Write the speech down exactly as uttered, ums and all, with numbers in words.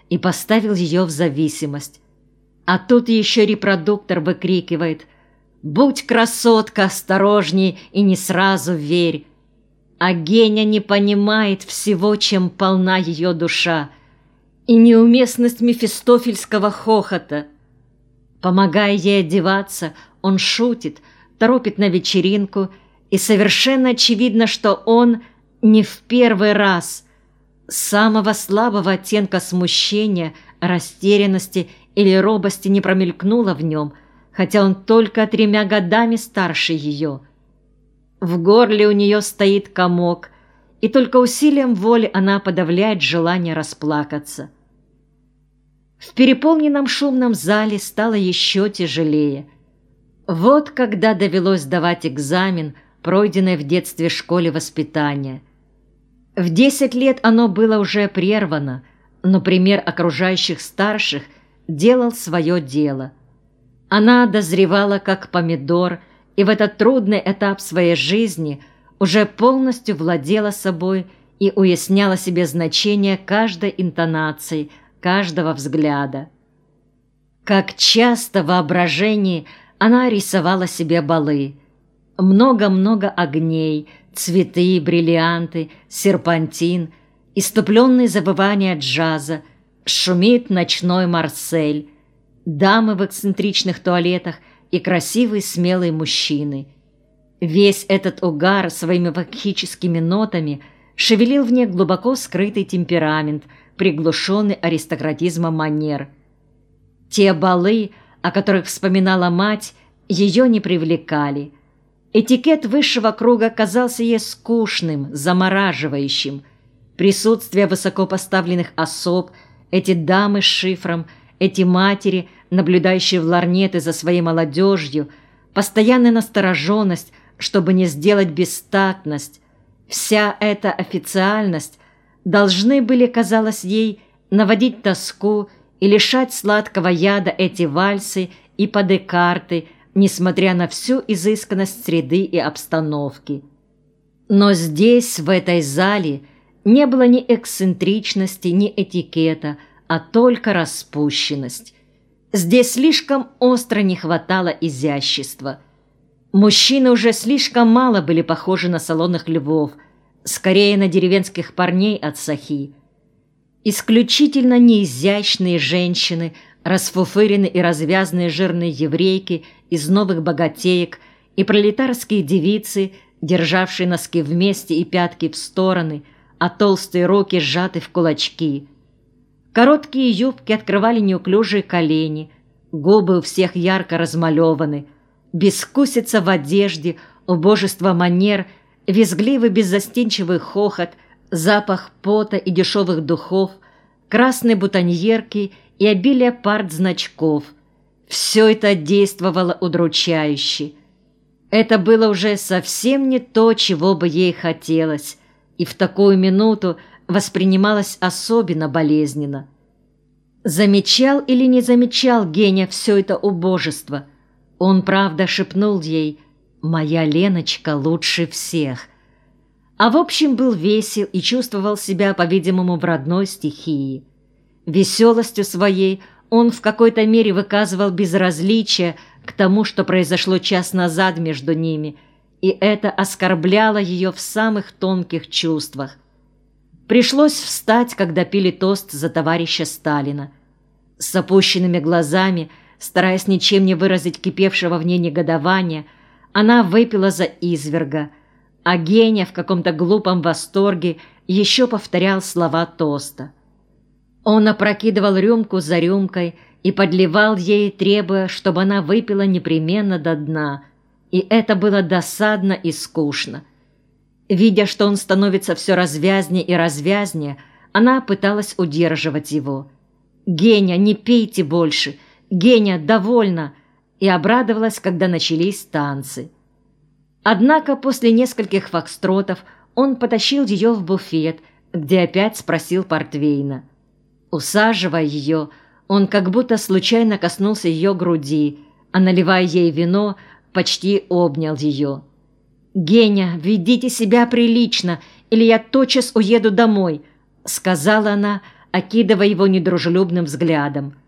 и поставил ее в зависимость. А тут еще репродуктор выкрикивает: «Будь, красотка, осторожней и не сразу верь!» А Геня не понимает всего, чем полна ее душа, и неуместность мефистофельского хохота. Помогая ей одеваться, он шутит, торопит на вечеринку, и совершенно очевидно, что он не в первый раз. Самого слабого оттенка смущения, растерянности или робости не промелькнуло в нем, хотя он только тремя годами старше ее. В горле у нее стоит комок, и только усилием воли она подавляет желание расплакаться. В переполненном шумном зале стало еще тяжелее. Вот когда довелось давать экзамен, пройденный в детстве школе воспитания. В десять лет оно было уже прервано, но пример окружающих старших делал свое дело. Она дозревала как помидор, и в этот трудный этап своей жизни уже полностью владела собой и уясняла себе значение каждой интонации, каждого взгляда. Как часто в воображении она рисовала себе балы. Много-много огней, цветы, бриллианты, серпантин, иступленные завывания джаза, шумит ночной Марсель, дамы в эксцентричных туалетах и красивые смелые мужчины. Весь этот угар своими вакхическими нотами шевелил в ней глубоко скрытый темперамент, приглушенный аристократизмом манер. Те балы, о которых вспоминала мать, ее не привлекали. Этикет высшего круга казался ей скучным, замораживающим. Присутствие высокопоставленных особ, эти дамы с шифром, эти матери, наблюдающие в ларнеты за своей молодежью, постоянная настороженность, чтобы не сделать бестактность, вся эта официальность должны были, казалось ей, наводить тоску и лишать сладкого яда эти вальсы и падекарты, несмотря на всю изысканность среды и обстановки. Но здесь, в этой зале, не было ни эксцентричности, ни этикета, а только распущенность. Здесь слишком остро не хватало изящества. Мужчины уже слишком мало были похожи на салонных львов, скорее на деревенских парней от сахи. Исключительно неизящные женщины, расфуфыренные и развязные жирные еврейки из новых богатеек и пролетарские девицы, державшие носки вместе и пятки в стороны, а толстые руки сжаты в кулачки. Короткие юбки открывали неуклюжие колени, губы у всех ярко размалеваны, безвкусица в одежде, убожество манер, визгливый беззастенчивый хохот, запах пота и дешевых духов, красные бутоньерки и обилие партзначков. Все это действовало удручающе. Это было уже совсем не то, чего бы ей хотелось, и в такую минуту воспринималось особенно болезненно. Замечал или не замечал Геня все это убожество? Он, правда, шепнул ей: «Моя Леночка лучше всех». А в общем был весел и чувствовал себя, по-видимому, в родной стихии. Веселостью своей он в какой-то мере выказывал безразличие к тому, что произошло час назад между ними, и это оскорбляло ее в самых тонких чувствах. Пришлось встать, когда пили тост за товарища Сталина. С опущенными глазами, стараясь ничем не выразить кипевшего в ней негодования, она выпила за изверга, а Геня в каком-то глупом восторге еще повторял слова тоста. Он опрокидывал рюмку за рюмкой и подливал ей, требуя, чтобы она выпила непременно до дна, и это было досадно и скучно. Видя, что он становится все развязнее и развязнее, она пыталась удерживать его. «Геня, не пейте больше! Геня, довольно!» и обрадовалась, когда начались танцы. Однако после нескольких фокстротов он потащил ее в буфет, где опять спросил портвейна. Усаживая ее, он как будто случайно коснулся ее груди, а, наливая ей вино, почти обнял ее. «Геня, ведите себя прилично, или я тотчас уеду домой», — сказала она, окидывая его недружелюбным взглядом.